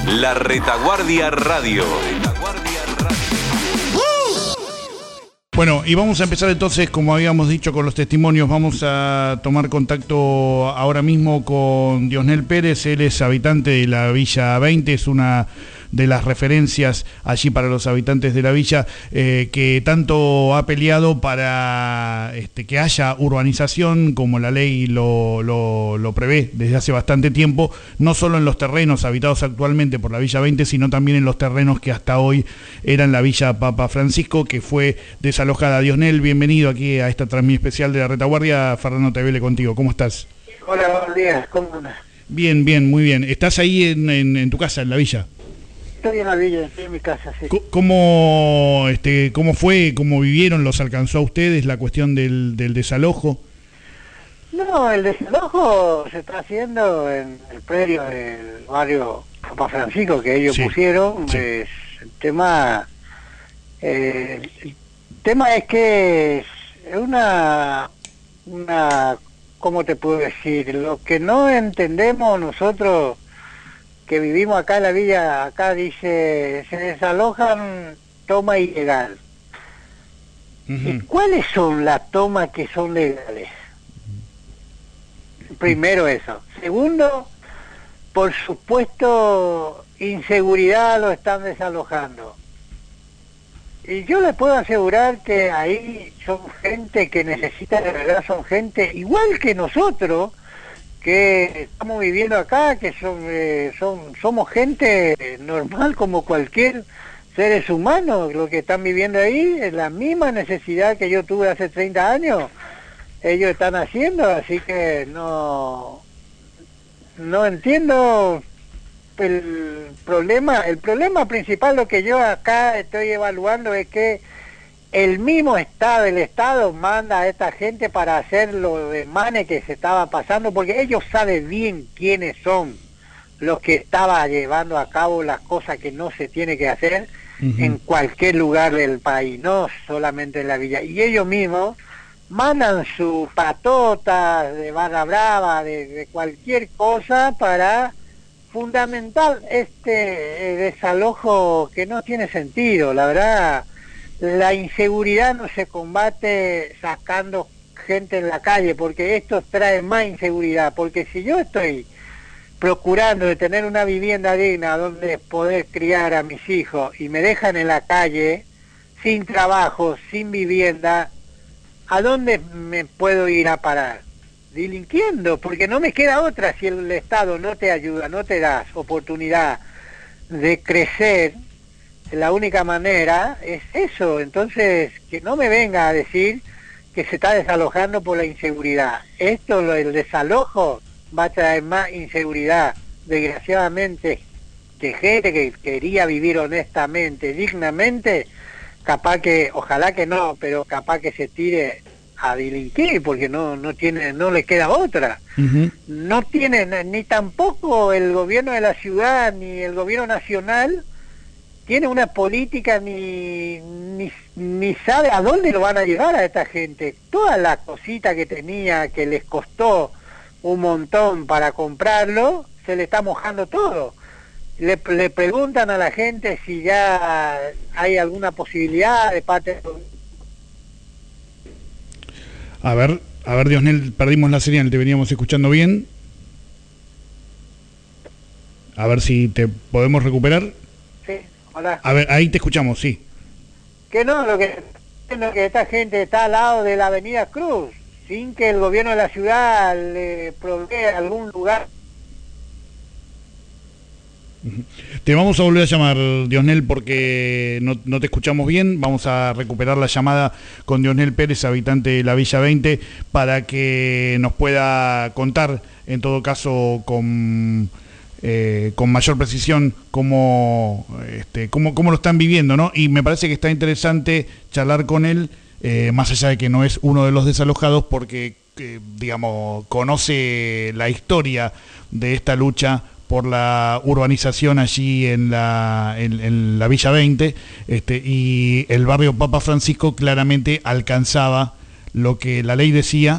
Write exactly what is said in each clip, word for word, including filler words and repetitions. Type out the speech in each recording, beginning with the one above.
La Retaguardia Radio. Bueno, y vamos a empezar entonces, como habíamos dicho, con los testimonios. Vamos a tomar contacto ahora mismo con Diosnel Pérez. Él es habitante de la Villa veinte, es una de las referencias allí para los habitantes de la villa, eh, que tanto ha peleado para este, que haya urbanización como la ley lo, lo, lo prevé desde hace bastante tiempo, no solo en los terrenos habitados actualmente por la Villa veinte, sino también en los terrenos que hasta hoy eran la Villa Papa Francisco, que fue desalojada. Diosnel, bienvenido aquí a esta transmisión especial de la Retaguardia. Fernando Tevele contigo, ¿cómo estás? Hola, buenos días, ¿cómo andas? Bien, bien, muy bien. ¿Estás ahí en, en, en tu casa, en la villa? Estoy en la villa, estoy en mi casa, sí. ¿Cómo, este, cómo fue, cómo vivieron, los alcanzó a ustedes la cuestión del, del desalojo? No, el desalojo se está haciendo en el predio del barrio Papa Francisco que ellos sí pusieron. Sí. Es, el tema, eh, el tema es que es una, una, ¿cómo te puedo decir? Lo que no entendemos nosotros que vivimos acá en la villa, acá dice, se desalojan toma ilegal. Uh-huh. ¿Y cuáles son las tomas que son legales? Primero eso. Segundo, por supuesto, inseguridad lo están desalojando. Y yo les puedo asegurar que ahí son gente que necesita, de verdad, son gente igual que nosotros, que estamos viviendo acá, que son, eh, son somos gente normal como cualquier seres humanos. Lo que están viviendo ahí es la misma necesidad que yo tuve hace treinta años, ellos están haciendo, así que no no entiendo el problema. El problema principal, lo que yo acá estoy evaluando, es que el mismo Estado, el Estado manda a esta gente para hacer los desmanes que se estaba pasando, porque ellos saben bien quiénes son los que estaban llevando a cabo las cosas que no se tiene que hacer uh-huh. en cualquier lugar del país, no solamente en la villa. Y ellos mismos mandan sus patotas de barra brava, de, de cualquier cosa para fundamentar este eh, desalojo que no tiene sentido, la verdad. La inseguridad no se combate sacando gente en la calle, porque esto trae más inseguridad. Porque si yo estoy procurando de tener una vivienda digna donde poder criar a mis hijos y me dejan en la calle, sin trabajo, sin vivienda, ¿a dónde me puedo ir a parar? Delinquiendo, porque no me queda otra. Si el Estado no te ayuda, no te das oportunidad de crecer, la única manera es eso. Entonces, que no me venga a decir que se está desalojando por la inseguridad. Esto, el desalojo, va a traer más inseguridad. Desgraciadamente, que gente que quería vivir honestamente, dignamente, capaz que, ojalá que no, pero capaz que se tire a delinquir, porque no no tiene, no le queda otra. Uh-huh. No tiene, ni tampoco el gobierno de la ciudad, ni el gobierno nacional tiene una política, ni, ni ni sabe a dónde lo van a llevar a esta gente. Toda la cosita que tenía, que les costó un montón para comprarlo, se le está mojando todo. Le, le preguntan a la gente si ya hay alguna posibilidad de parte... A ver, a ver, Diosnel, perdimos la señal, ¿te veníamos escuchando bien? A ver si te podemos recuperar. Sí. Hola. A ver, ahí te escuchamos, sí. Que no, lo que, lo que esta gente está al lado de la Avenida Cruz, sin que el gobierno de la ciudad le provea algún lugar. Te vamos a volver a llamar, Diosnel, porque no, no te escuchamos bien. Vamos a recuperar la llamada con Diosnel Pérez, habitante de la Villa veinte, para que nos pueda contar, en todo caso, con... Eh, con mayor precisión cómo, este, cómo, cómo lo están viviendo, ¿no? Y me parece que está interesante charlar con él, eh, más allá de que no es uno de los desalojados, porque, eh, digamos, conoce la historia de esta lucha por la urbanización allí en la, en, en la Villa veinte, este, y el barrio Papa Francisco claramente alcanzaba lo que la ley decía,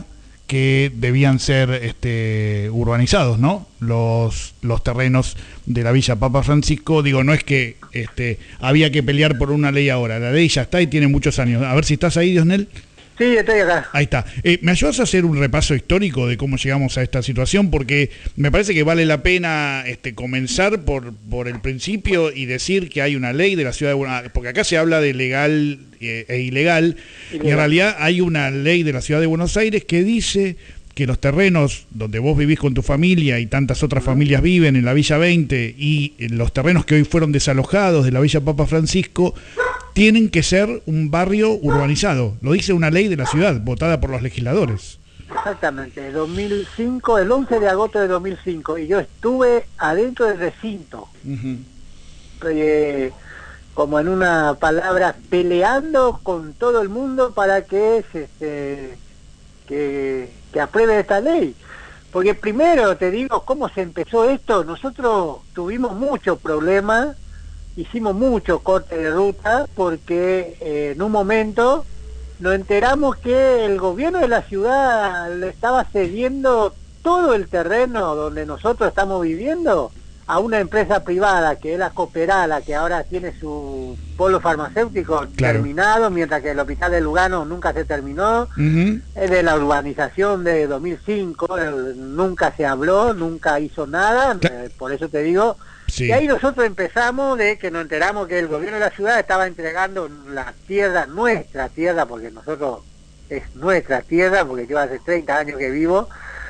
que debían ser este, urbanizados, ¿no? Los, los terrenos de la Villa Papa Francisco. Digo, no es que este, había que pelear por una ley ahora. La ley ya está y tiene muchos años. A ver si estás ahí, Diosnel. Sí, estoy acá. Ahí está. Eh, ¿Me ayudas a hacer un repaso histórico de cómo llegamos a esta situación? Porque me parece que vale la pena este, comenzar por, por el principio y decir que hay una ley de la ciudad de Buenos Aires, porque acá se habla de legal eh, e ilegal, ilegal, y en realidad hay una ley de la ciudad de Buenos Aires que dice que los terrenos donde vos vivís con tu familia y tantas otras familias viven en la Villa veinte y los terrenos que hoy fueron desalojados de la Villa Papa Francisco tienen que ser un barrio urbanizado. Lo dice una ley de la ciudad, votada por los legisladores. Exactamente, dos mil cinco, el once de agosto de dos mil cinco, y yo estuve adentro del recinto, uh-huh. eh, como en una palabra, peleando con todo el mundo para que se... se que, que apruebe esta ley. Porque primero, te digo, ¿cómo se empezó esto? Nosotros tuvimos muchos problemas, hicimos mucho corte de ruta, porque eh, en un momento nos enteramos que el gobierno de la ciudad le estaba cediendo todo el terreno donde nosotros estamos viviendo a una empresa privada, que es la Cooperala, que ahora tiene su polo farmacéutico claro. terminado, mientras que el hospital de Lugano nunca se terminó. Uh-huh. Es de la urbanización de dos mil cinco, eh, nunca se habló, nunca hizo nada, eh, por eso te digo. Sí. Y ahí nosotros empezamos de que nos enteramos que el gobierno de la ciudad estaba entregando la tierra, nuestra tierra, porque nosotros es nuestra tierra, porque yo hace treinta años que vivo,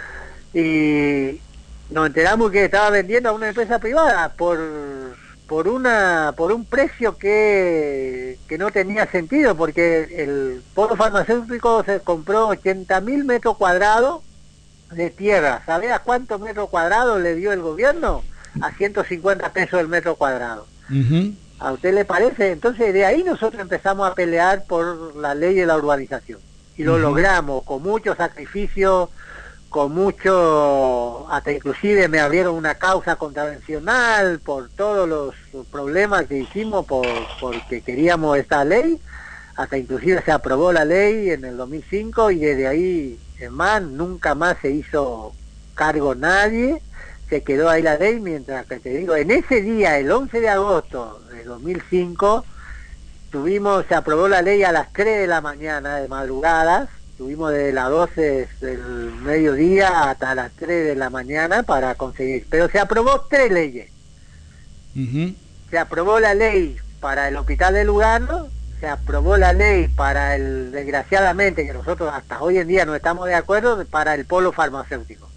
y nos enteramos que estaba vendiendo a una empresa privada por por una por un precio que, que no tenía sentido, porque el polo farmacéutico se compró ochenta mil metros cuadrados de tierra. ¿Sabés a cuántos metros cuadrados le dio el gobierno? A ciento cincuenta pesos el metro cuadrado. Uh-huh. ¿A usted le parece? Entonces de ahí nosotros empezamos a pelear por la ley de la urbanización. Y lo uh-huh. logramos con mucho sacrificio, con mucho, hasta inclusive me abrieron una causa contravencional por todos los problemas que hicimos por porque queríamos esta ley, hasta inclusive se aprobó la ley en el dos mil cinco y desde ahí en más nunca más se hizo cargo nadie, se quedó ahí la ley, mientras que te digo, en ese día, el once de agosto de dos mil cinco, tuvimos, se aprobó la ley a las tres de la mañana de madrugadas. Estuvimos desde las doce del mediodía hasta las tres de la mañana para conseguir. Pero se aprobó tres leyes. Uh-huh. Se aprobó la ley para el hospital de Lugano, se aprobó la ley para el, desgraciadamente, que nosotros hasta hoy en día no estamos de acuerdo, para el polo farmacéutico.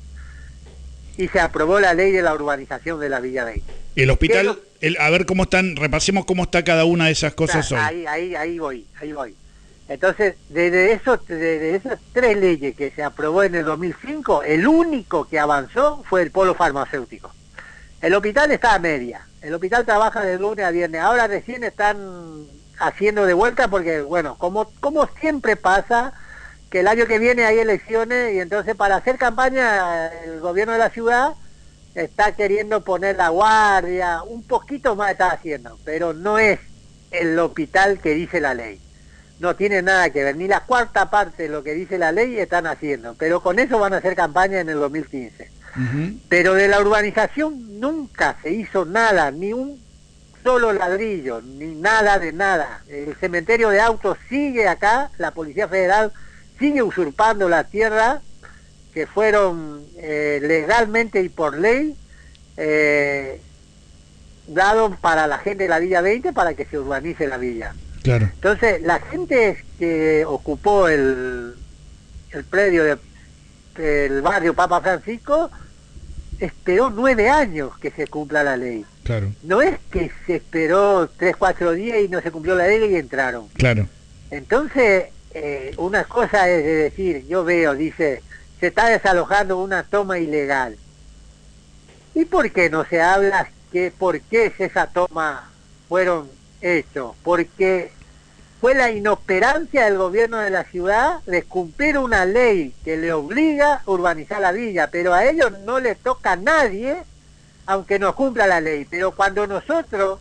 Y se aprobó la ley de la urbanización de la Villa veinte. El hospital, el, a ver cómo están, repasemos cómo está cada una de esas cosas o sea, hoy. Ahí, ahí, ahí voy, ahí voy. Entonces, desde, esos, desde esas tres leyes que se aprobó en el dos mil cinco, el único que avanzó fue el polo farmacéutico. El hospital está a media. El hospital trabaja de lunes a viernes. Ahora recién están haciendo de vuelta porque, bueno, como, como siempre pasa, que el año que viene hay elecciones y entonces para hacer campaña el gobierno de la ciudad está queriendo poner la guardia, un poquito más está haciendo, pero no es el hospital que dice la ley. No tiene nada que ver, ni la cuarta parte de lo que dice la ley están haciendo, pero con eso van a hacer campaña en el dos mil quince. Uh-huh. Pero de la urbanización nunca se hizo nada, ni un solo ladrillo, ni nada de nada. El cementerio de autos sigue acá, la Policía Federal sigue usurpando la tierra que fueron eh, legalmente y por ley eh, dados para la gente de la Villa veinte para que se urbanice la villa. Claro. Entonces, la gente que ocupó el, el predio de, del barrio Papa Francisco esperó nueve años que se cumpla la ley. Claro. No es que se esperó tres, cuatro días y no se cumplió la ley y entraron. Claro. Entonces, eh, una cosa es de decir, yo veo, dice, se está desalojando una toma ilegal. ¿Y por qué no se habla que por qué esa toma fueron hecho? Porque fue la inoperancia del gobierno de la ciudad de cumplir una ley que le obliga a urbanizar la villa, pero a ellos no les toca a nadie, aunque no cumpla la ley. Pero cuando nosotros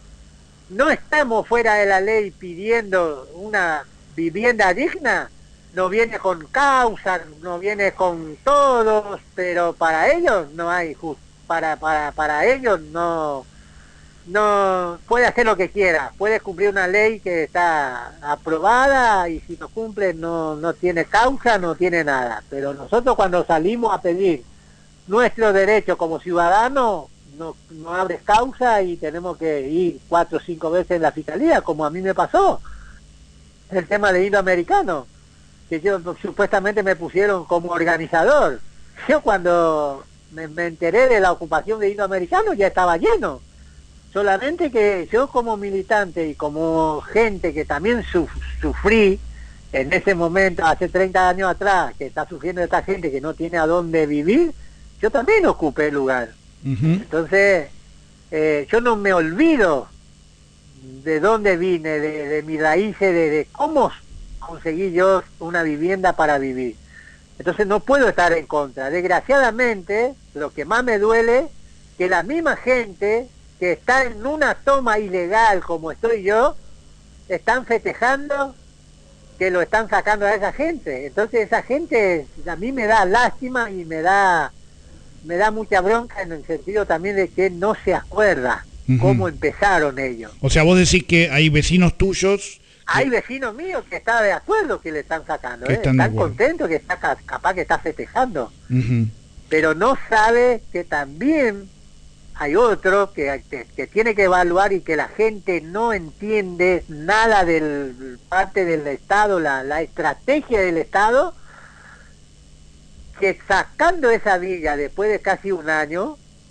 no estamos fuera de la ley pidiendo una vivienda digna, no viene con causa, no viene con todos, pero para ellos no hay just, para, para, para ellos no, no puede hacer lo que quiera, puede cumplir una ley que está aprobada y si no cumple no, no tiene causa, no tiene nada. Pero nosotros cuando salimos a pedir nuestro derecho como ciudadanos, no, no abres causa y tenemos que ir cuatro o cinco veces en la fiscalía, como a mí me pasó. El tema de indoamericano, que yo supuestamente me pusieron como organizador. Yo cuando me, me enteré de la ocupación de indoamericano ya estaba lleno. Solamente que yo como militante y como gente que también su, sufrí en ese momento, hace treinta años atrás, que está sufriendo esta gente que no tiene a dónde vivir, yo también ocupé el lugar. Uh-huh. Entonces, eh, yo no me olvido de dónde vine, de, de mis raíces, de, de cómo conseguí yo una vivienda para vivir. Entonces no puedo estar en contra. Desgraciadamente, lo que más me duele, que la misma gente que está en una toma ilegal como estoy yo, están festejando que lo están sacando a esa gente. Entonces esa gente a mí me da lástima y me da me da mucha bronca en el sentido también de que no se acuerda uh-huh. cómo empezaron ellos. O sea, vos decís que hay vecinos tuyos... Hay que... vecinos míos que están de acuerdo que le están sacando, ¿eh? están, están contentos que está capaz que está festejando. Uh-huh. Pero no sabe que también hay otro que, que, que tiene que evaluar y que la gente no entiende nada del parte del Estado, la, la estrategia del Estado, que sacando esa villa después de casi un año,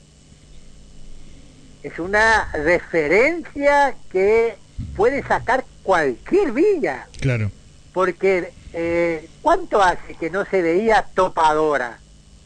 es una referencia que puede sacar cualquier villa. Claro. Porque, eh, ¿cuánto hace que no se veía topadora?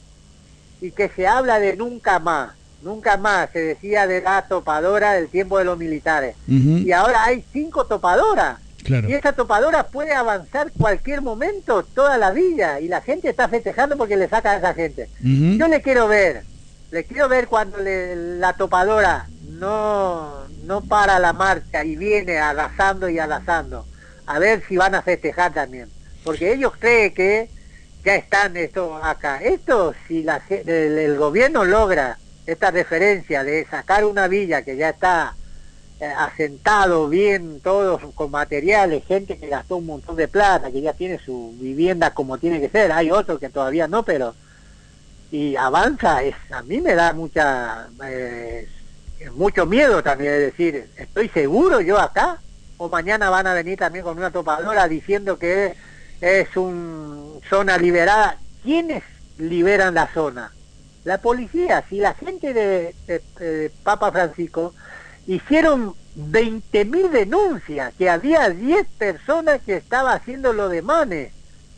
Y que se habla de nunca más. Nunca más se decía de la topadora del tiempo de los militares. Uh-huh. Y ahora hay cinco topadoras. Claro. Y esa topadora puede avanzar cualquier momento toda la villa. Y la gente está festejando porque le saca a esa gente. Uh-huh. Yo le quiero ver. Le quiero ver cuando le, la topadora no, no para la marcha y viene arrasando y arrasando. A ver si van a festejar también. Porque ellos creen que ya están esto acá. Esto, si la, el, el gobierno logra esta referencia de sacar una villa que ya está eh, asentado bien, todos con materiales, gente que gastó un montón de plata, que ya tiene su vivienda como tiene que ser, hay otros que todavía no, pero y avanza, es a mí me da mucha eh, mucho miedo también, es decir, ¿estoy seguro yo acá? ¿O mañana van a venir también con una topadora diciendo que es una zona liberada? ¿Quiénes liberan la zona? La policía. Si la gente de, de, de Papa Francisco hicieron veinte mil denuncias, que había diez personas que estaba haciendo lo de manes,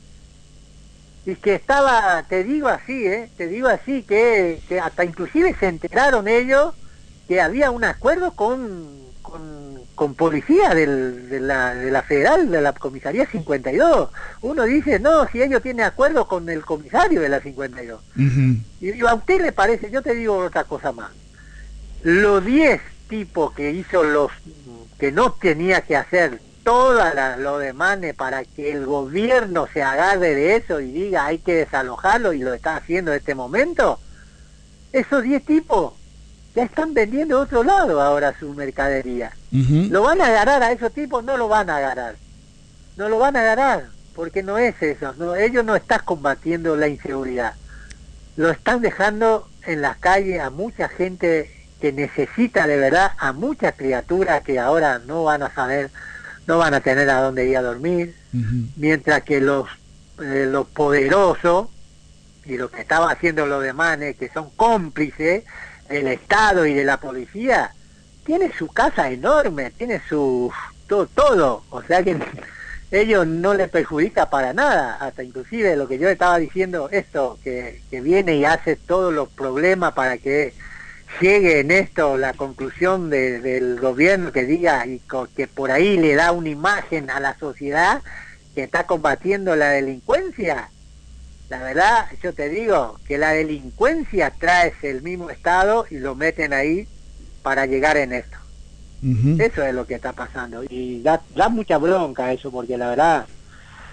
y que estaba, te digo así, eh, te digo así, que, que hasta inclusive se enteraron ellos que había un acuerdo con, con, con policía del, de, la, de la federal, de la comisaría cincuenta y dos. Uno dice, no, si ellos tienen acuerdo con el comisario de la cincuenta y dos. Uh-huh. Y a usted le parece, yo te digo otra cosa más, los diez tipos que hizo los, que no tenía que hacer toda la, lo de manes para que el gobierno se agarre de eso y diga hay que desalojarlo, y lo está haciendo en este momento, esos diez tipos ya están vendiendo a otro lado ahora su mercadería. Uh-huh. ¿Lo van a agarrar a esos tipos? No lo van a agarrar. No lo van a agarrar, porque no es eso. No, ellos no están combatiendo la inseguridad. Lo están dejando en las calles a mucha gente que necesita de verdad, a muchas criaturas que ahora no van a saber, no van a tener a dónde ir a dormir, uh-huh. mientras que los, eh, los poderosos y los que estaban haciendo los demanes, que son cómplices del Estado y de la policía, tiene su casa enorme, tiene su todo, todo, o sea que ellos no les perjudica para nada, hasta inclusive lo que yo estaba diciendo, esto que, que viene y hace todos los problemas para que llegue en esto la conclusión de, del gobierno, que diga y co, que por ahí le da una imagen a la sociedad que está combatiendo la delincuencia. La verdad, yo te digo que la delincuencia trae el mismo Estado y lo meten ahí para llegar en esto. Uh-huh. Eso es lo que está pasando. Y da, da mucha bronca eso, porque la verdad,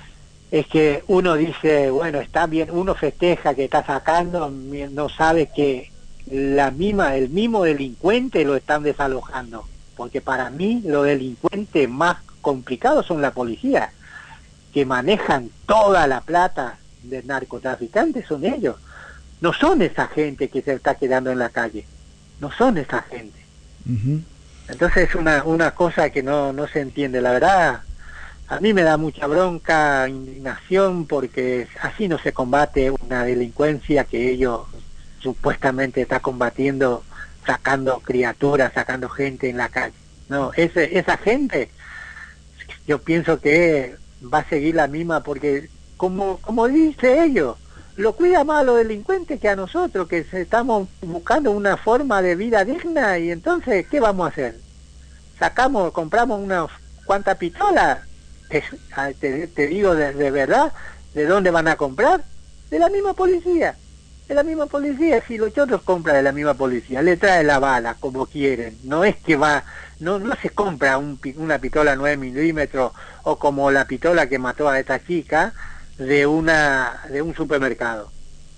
es que uno dice, bueno, está bien, uno festeja que está sacando, no sabe que la misma, el mismo delincuente lo están desalojando, porque para mí los delincuentes más complicados son la policía, que manejan toda la plata de narcotraficantes, son ellos, no son esa gente que se está quedando en la calle, no son esa gente. Uh-huh. Entonces es una, una cosa que no, no se entiende, la verdad. A mí me da mucha bronca, indignación, porque así no se combate una delincuencia que ellos supuestamente están combatiendo, sacando criaturas, sacando gente en la calle. No, ese, esa gente, yo pienso que va a seguir la misma, porque como, como dice ellos, lo cuida más a los delincuentes que a nosotros, que estamos buscando una forma de vida digna, y entonces, ¿qué vamos a hacer? Sacamos, compramos unas cuantas pistolas. Te, te digo de, de verdad, ¿de dónde van a comprar? De la misma policía, de la misma policía. Si los otros compran de la misma policía, le trae la bala como quieren, no es que va, no no se compra un, una pistola nueve milímetros o como la pistola que mató a esta chica de una de un supermercado.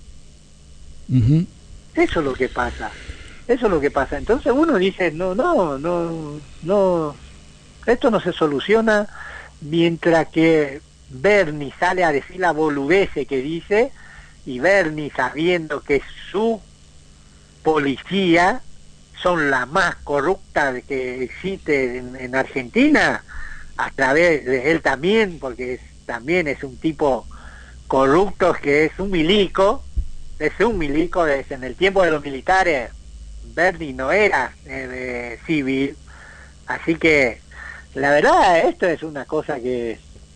Uh-huh. Eso es lo que pasa, eso es lo que pasa. Entonces uno dice, no, no, no, no, esto no se soluciona. Mientras que Bernie sale a decir la boludece que dice, y Bernie sabiendo que su policía son la más corrupta que existe en, en Argentina, a través de él también, porque es, también es un tipo corrupto, que es un milico, es un milico, es, en el tiempo de los militares, Bernie no era eh, civil, así que la verdad, esto es una cosa que,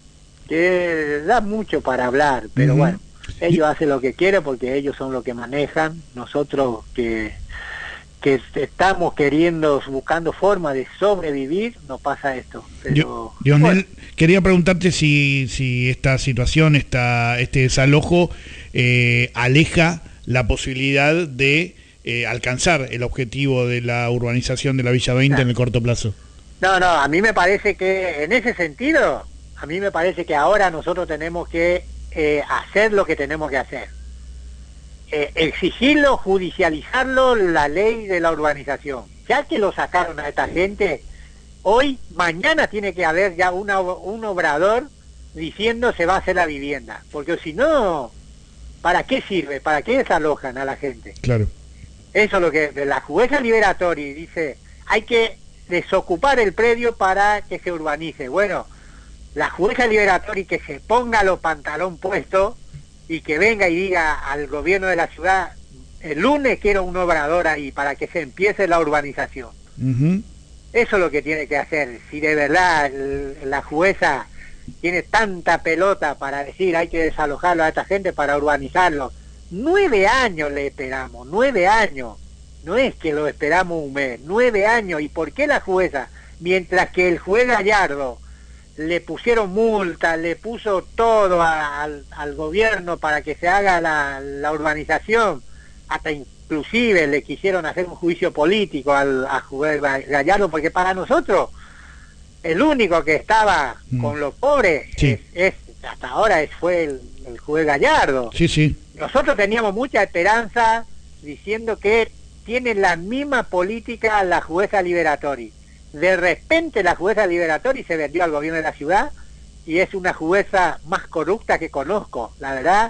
que da mucho para hablar, pero uh-huh. Bueno, ellos hacen lo que quieren porque ellos son los que manejan. Nosotros que, que estamos queriendo, buscando forma de sobrevivir, no pasa esto. Pero, Diosnel, bueno. Quería preguntarte si, si esta situación, esta, este desalojo, eh, aleja la posibilidad de eh, alcanzar el objetivo de la urbanización de la Villa veinte, claro, en el corto plazo. No, no, a mí me parece que en ese sentido, a mí me parece que ahora nosotros tenemos que eh, hacer lo que tenemos que hacer. Eh, exigirlo, judicializarlo, la ley de la urbanización. Ya que lo sacaron a esta gente, hoy, mañana tiene que haber ya una, un obrador diciendo se va a hacer la vivienda. Porque si no, ¿para qué sirve? ¿Para qué desalojan a la gente? Claro. Eso es lo que la jueza Liberatori dice, hay que desocupar el predio para que se urbanice. Bueno, la jueza Liberatori que se ponga los pantalones puestos y que venga y diga al gobierno de la ciudad, el lunes quiero un obrador ahí para que se empiece la urbanización. Uh-huh. Eso es lo que tiene que hacer. Si de verdad el, la jueza tiene tanta pelota para decir hay que desalojarlo a esta gente para urbanizarlo, nueve años le esperamos, nueve años. No es que lo esperamos un mes, nueve años. ¿Y por qué la jueza? Mientras que el juez Gallardo le pusieron multa, le puso todo a, al, al gobierno para que se haga la, la urbanización, hasta inclusive le quisieron hacer un juicio político al a juez Gallardo, porque para nosotros el único que estaba mm. con los pobres sí. es, es, hasta ahora es, fue el, el juez Gallardo. Sí, sí. Nosotros teníamos mucha esperanza diciendo que tiene la misma política la jueza Liberatori. De repente la jueza Liberatori se vendió al gobierno de la ciudad y es una jueza más corrupta que conozco. La verdad,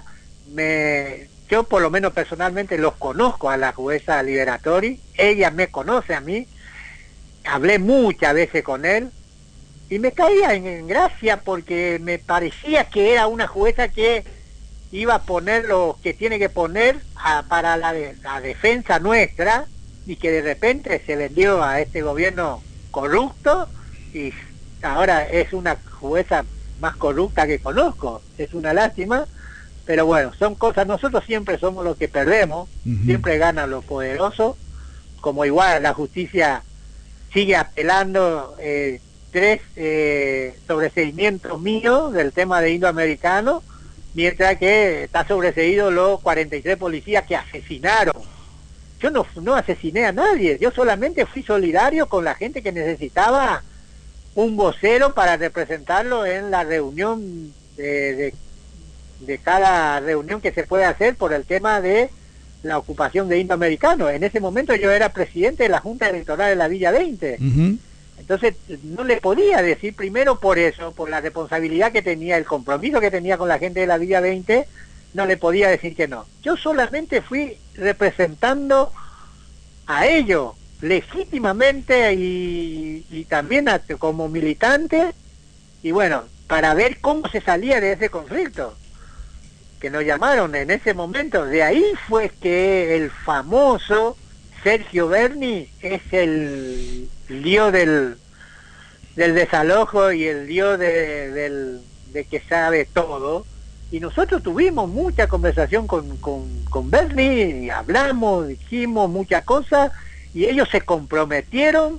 me, yo por lo menos personalmente los conozco a la jueza Liberatori, ella me conoce a mí, hablé muchas veces con él y me caía en, en gracia porque me parecía que era una jueza que iba a poner lo que tiene que poner a, para la, de, la defensa nuestra, y que de repente se vendió a este gobierno corrupto y ahora es una jueza más corrupta que conozco. Es una lástima, pero bueno, son cosas, nosotros siempre somos los que perdemos, uh-huh. siempre ganan los poderosos, como igual la justicia sigue apelando eh, tres eh, sobreseimientos míos del tema de indoamericano, mientras que está sobreseído los cuarenta y tres policías que asesinaron. Yo no, no asesiné a nadie, yo solamente fui solidario con la gente que necesitaba un vocero para representarlo en la reunión de, de de cada reunión que se puede hacer por el tema de la ocupación de indoamericanos. En ese momento yo era presidente de la Junta Electoral de la Villa veinte. Uh-huh. Entonces no le podía decir, primero por eso, por la responsabilidad que tenía, el compromiso que tenía con la gente de la Villa veinte, no le podía decir que no. Yo solamente fui representando a ellos legítimamente y, y también a, como militante, y bueno, para ver cómo se salía de ese conflicto que nos llamaron en ese momento. De ahí fue que el famoso Sergio Berni es el lío del, del desalojo y el lío de, del, de que sabe todo, y nosotros tuvimos mucha conversación con, con, con Berni, y hablamos, dijimos muchas cosas, y ellos se comprometieron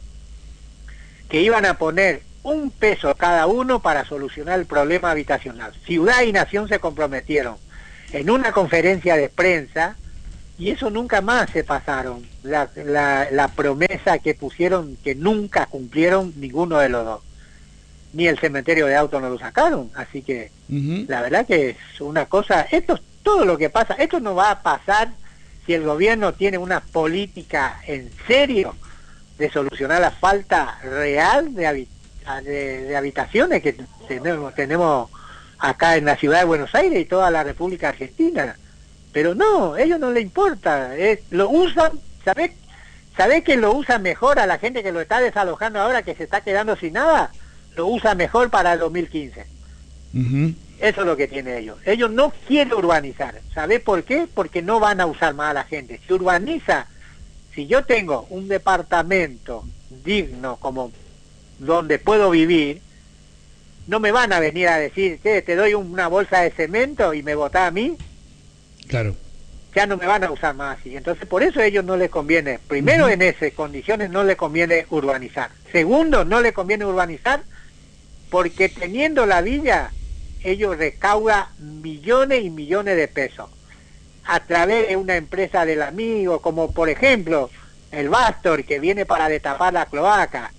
que iban a poner un peso cada uno para solucionar el problema habitacional. Ciudad y Nación se comprometieron en una conferencia de prensa, y eso nunca más se pasaron, la, la, la promesa que pusieron, que nunca cumplieron ninguno de los dos, ni el cementerio de autos no lo sacaron, así que uh-huh. la verdad que es una cosa, esto es todo lo que pasa, esto no va a pasar si el gobierno tiene una política en serio de solucionar la falta real de, habi de, de habitaciones que tenemos, tenemos acá en la ciudad de Buenos Aires y toda la República Argentina. Pero no, a ellos no les importa, es, lo usan, ¿sabés? ¿Sabés que lo usan mejor a la gente que lo está desalojando ahora, que se está quedando sin nada? Lo usa mejor para el dos mil quince. Uh-huh. Eso es lo que tiene ellos. Ellos no quieren urbanizar. ¿Sabés por qué? Porque no van a usar más a la gente. Si urbaniza, si yo tengo un departamento digno como donde puedo vivir, no me van a venir a decir, che, te doy una bolsa de cemento y me botás a mí. Claro. Ya no me van a usar más así. Entonces por eso a ellos no les conviene, primero uh-huh. en esas condiciones no les conviene urbanizar. Segundo, no les conviene urbanizar porque teniendo la villa, ellos recaudan millones y millones de pesos a través de una empresa del amigo, como por ejemplo el Bastor, que viene para destapar la cloaca,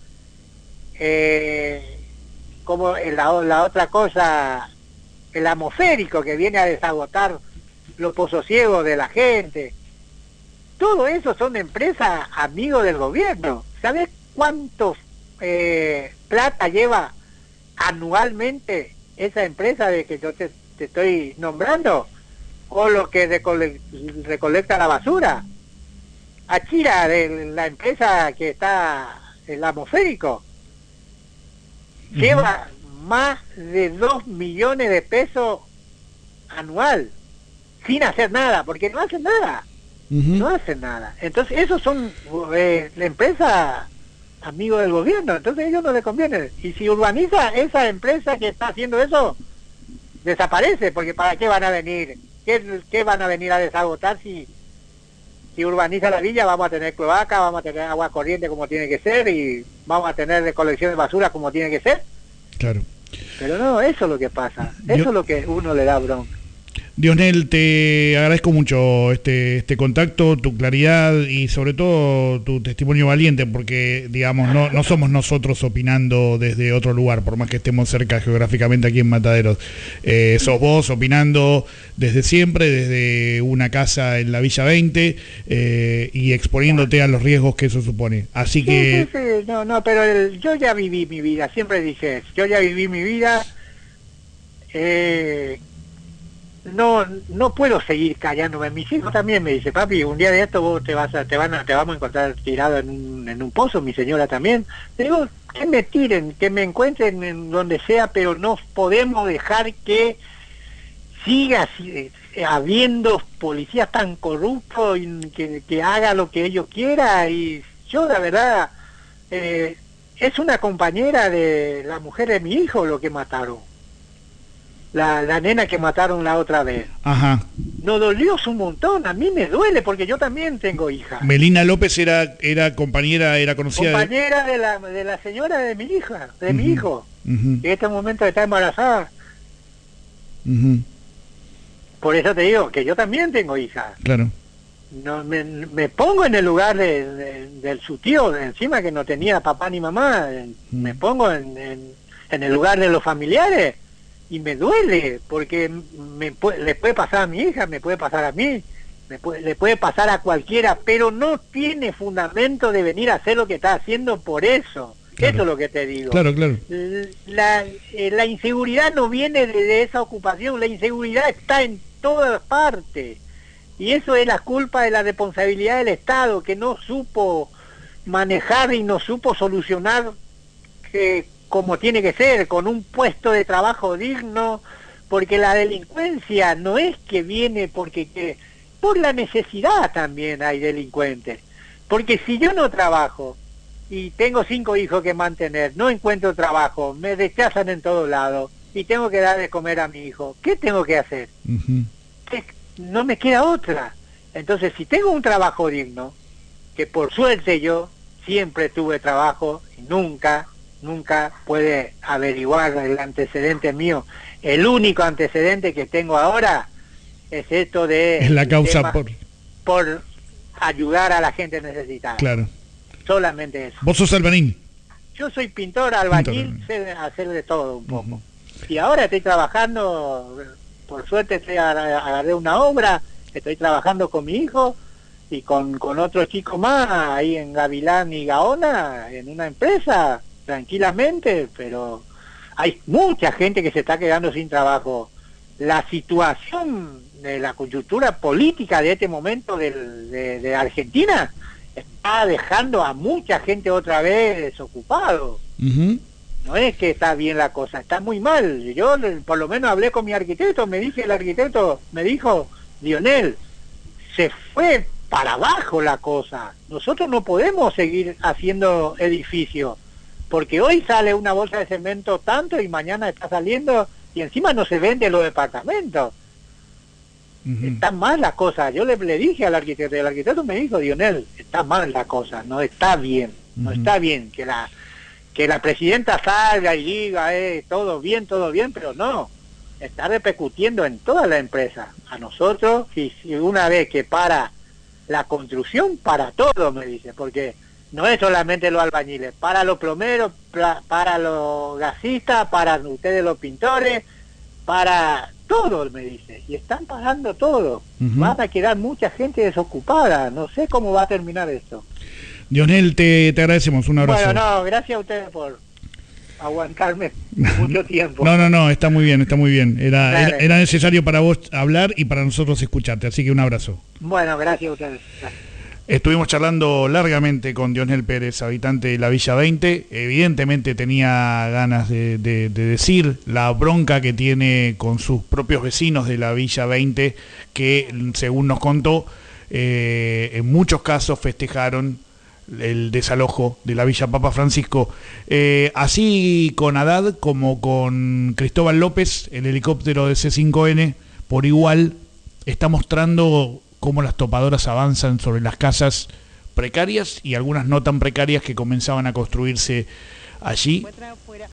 eh, como la, la otra cosa, el atmosférico, que viene a desagotar los pozos ciegos de la gente. Todo eso son empresas amigos del gobierno. ¿Sabes cuántos eh, plata lleva anualmente esa empresa de que yo te, te estoy nombrando? O lo que recole recolecta la basura. Achira, de la empresa que está, el atmosférico, uh-huh. lleva más de dos millones de pesos anual, sin hacer nada, porque no hacen nada, uh-huh. no hacen nada. Entonces esos son eh, la empresa amigo del gobierno, entonces a ellos no les conviene. Y si urbaniza, esa empresa que está haciendo eso desaparece, porque ¿para qué van a venir? ¿Qué, qué van a venir a desagotar si, si urbaniza la villa? Vamos a tener cloaca, vamos a tener agua corriente como tiene que ser, y vamos a tener recolección de basura como tiene que ser. Claro. Pero no, eso es lo que pasa, eso Yo... es lo que uno le da bronca. Dionel, te agradezco mucho este, este contacto, tu claridad y sobre todo tu testimonio valiente, porque digamos no, no somos nosotros opinando desde otro lugar, por más que estemos cerca geográficamente aquí en Mataderos. Eh, sos vos opinando desde siempre, desde una casa en la Villa veinte eh, y exponiéndote a los riesgos que eso supone. Así que... Sí, sí, sí. No, no, pero el, yo ya viví mi vida, siempre dije, yo ya viví mi vida... Eh, no no puedo seguir callándome. Mis hijos también me dicen, papi, un día de esto vos te vas a, te van a, te vamos a encontrar tirado en un, en un pozo, mi señora también. Le digo, que me tiren, que me encuentren en donde sea, pero no podemos dejar que siga eh, habiendo policías tan corruptos y que, que haga lo que ellos quieran. Y yo la verdad eh, es una compañera de la mujer de mi hijo lo que mataron. La, la nena que mataron la otra vez. Ajá. Nos dolió un montón, a mí me duele porque yo también tengo hija. Melina López era era compañera, era conocida... Compañera de, de, la, de la señora de mi hija, de uh-huh. mi hijo, uh-huh. que en este momento está embarazada. Uh-huh. Por eso te digo que yo también tengo hija. Claro. No, me, me pongo en el lugar de, de, de su tío, de encima que no tenía papá ni mamá, uh-huh. me pongo en, en, en el lugar de los familiares. y me duele, porque me puede, le puede pasar a mi hija, me puede pasar a mí, me puede, le puede pasar a cualquiera, pero no tiene fundamento de venir a hacer lo que está haciendo por eso. Claro. Eso es lo que te digo. Claro, claro. La, eh, la inseguridad no viene de, de esa ocupación, la inseguridad está en todas partes. Y eso es la culpa de la responsabilidad del Estado, que no supo manejar y no supo solucionar que, como tiene que ser, con un puesto de trabajo digno, porque la delincuencia no es que viene porque que, por la necesidad también hay delincuentes. Porque si yo no trabajo, y tengo cinco hijos que mantener, no encuentro trabajo, me rechazan en todos lados y tengo que dar de comer a mi hijo, ¿qué tengo que hacer? Uh-huh. ¿Qué? No me queda otra. Entonces, si tengo un trabajo digno, que por suerte yo siempre tuve trabajo y nunca, nunca puede averiguar el antecedente mío, el único antecedente que tengo ahora es esto de... Es la causa por... por ayudar a la gente necesitada. Claro. Solamente eso. ¿Vos sos albañil? Yo soy pintor, albañil, pintor. Sé hacer de todo un poco. Uh-huh. Y ahora estoy trabajando, por suerte estoy, agarré una obra, estoy trabajando con mi hijo y con, con otro chico más ahí en Gavilán y Gaona, en una empresa, tranquilamente, pero hay mucha gente que se está quedando sin trabajo. La situación de la coyuntura política de este momento del, de, de Argentina está dejando a mucha gente otra vez desocupado. Uh-huh. No es que está bien la cosa, está muy mal. Yo por lo menos hablé con mi arquitecto, me dije, el arquitecto me dijo, Lionel, se fue para abajo la cosa. Nosotros no podemos seguir haciendo edificios, porque hoy sale una bolsa de cemento tanto y mañana está saliendo y encima no se venden los departamentos. Uh-huh. Está mal la cosa. Yo le, le dije al arquitecto, y el arquitecto me dijo, Lionel, está mal la cosa, no está bien, uh-huh. no está bien que la que la presidenta salga y diga, eh, todo bien, todo bien, pero no, está repercutiendo en toda la empresa. A nosotros, y, y una vez que para la construcción, para todo, me dice, porque no es solamente los albañiles, para los plomeros, para, para los gasistas, para ustedes los pintores, para todo, me dice, y están pagando todo. Uh-huh. Van a quedar mucha gente desocupada, no sé cómo va a terminar esto. Lionel, te, te agradecemos, un abrazo. Bueno, no, gracias a ustedes por aguantarme mucho tiempo. No, no, no, está muy bien, está muy bien. Era, era, era necesario para vos hablar y para nosotros escucharte, así que un abrazo. Bueno, gracias a ustedes. Gracias. Estuvimos charlando largamente con Dionel Pérez, habitante de la Villa veinte. Evidentemente tenía ganas de, de, de decir la bronca que tiene con sus propios vecinos de la Villa veinte, que según nos contó, eh, en muchos casos festejaron el desalojo de la Villa Papa Francisco. Eh, así con Haddad como con Cristóbal López, el helicóptero de C cinco N, por igual está mostrando cómo las topadoras avanzan sobre las casas precarias y algunas no tan precarias que comenzaban a construirse allí.